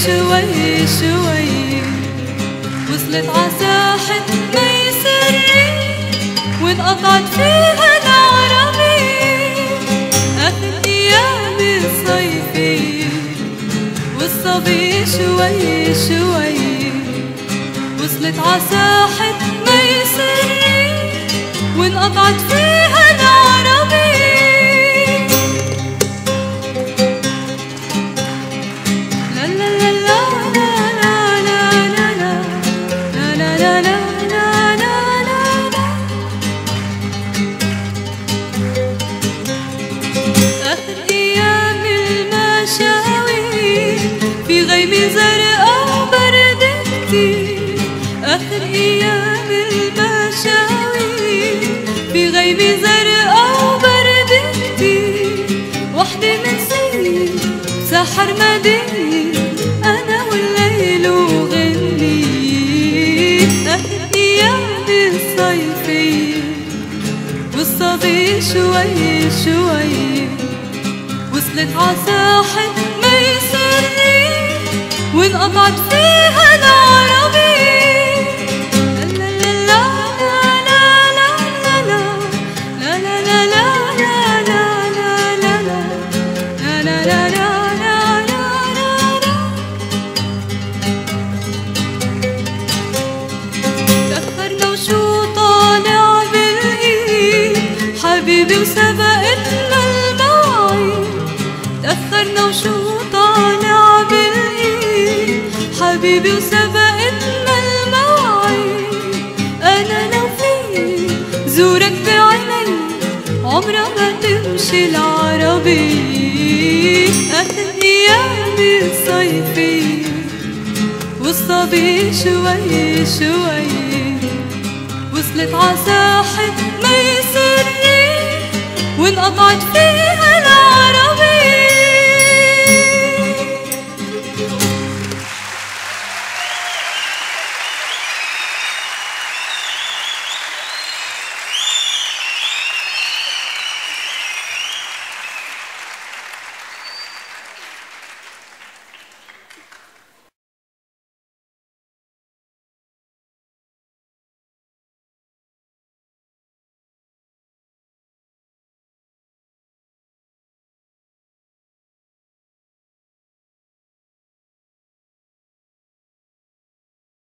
شوي شوي وصلت عساحة ميسري وانقطعت فيها العربي آخر أيام الصيفية والصبي شوي شوي وصلت عساحة ميسري وانقطعت فيها العربي في غيمة زرقاء برد كتير آخر أيام المشاوي في غيمة زرقاء برد كتير وحدة من سنين سحر مدينة أنا والليل وغني آخر أيام الصيفية والصبي شوي شوي وصلت عساحة ميسري وانقطعت فيها العربي لا لا لا لا لا لا لا لا لا لا لا لا لا لا تأخرنا وشو طالع بالإيد حبيبي وسبقتنا المواعيد تأخرنا وشو طالع بالإيد حبيبي وسبقتنا المواعيد أنا لو في زورك بعيني عمرها ما تمشي العربي آخر أيام الصيفية والصبي شوي شوي وصلت عساحة ميسري وانقطعت فيها العربي